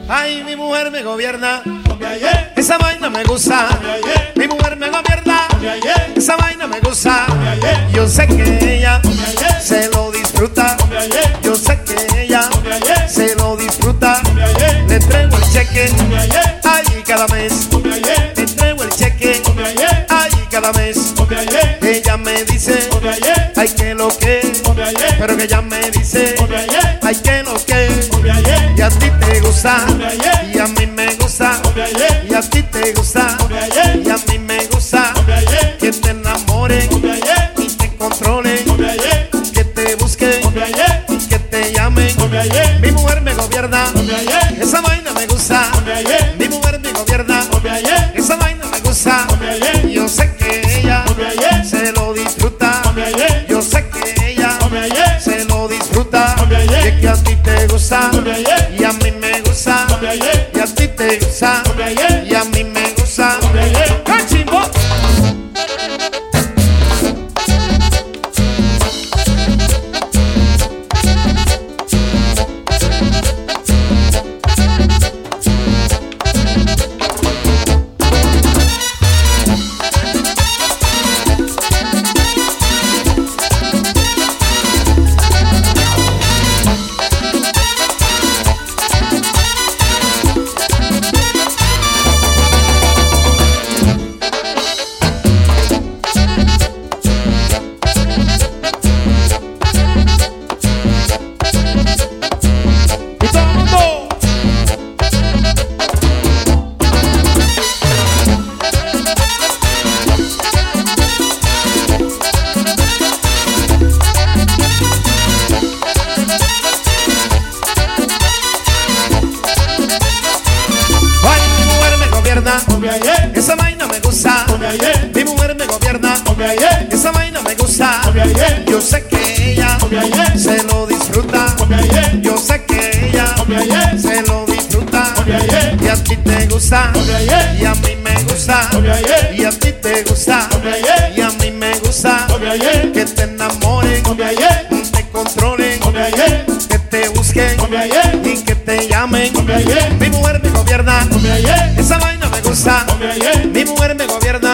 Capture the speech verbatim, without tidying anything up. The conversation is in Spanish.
Ay, mi mujer me gobierna, esa vaina me gusta. Mi mujer me gobierna, esa vaina me gusta. Yo sé que ella se lo disfruta. Yo sé que ella se lo disfruta. Le entrego el cheque, ay, cada mes. Le entrego el cheque, ay, cada mes. Ella me dice, ay, que lo que. Pero que ella me dice, ay, que lo que. Y a ti te gusta, y a mí me gusta. Y a ti te gusta, y a mí me gusta. Que te enamoren y te controlen. Que te busquen y que te llamen. Mi mujer me gobierna, esa vaina me gusta. Mi mujer me gobierna, esa vaina me gusta. Yo sé que ella se lo disfruta. Yo sé que ella se lo disfruta. Y es que a ti te gusta y a mí me gusta. Y a ti te gusta y a mí me gusta. ¡Cachimbo! Esa vaina me gusta. Mi mujer me gobierna, esa vaina me gusta. Yo sé que ella se lo disfruta. Yo sé que ella se lo disfruta. Y a ti te gusta y a mí me gusta. Y a ti te gusta y a mí me gusta. Que te enamoren, te controlen, que te busquen y que te llamen. Mi mujer me gobierna, esa vaina me gusta. Mi mujer me gobierna.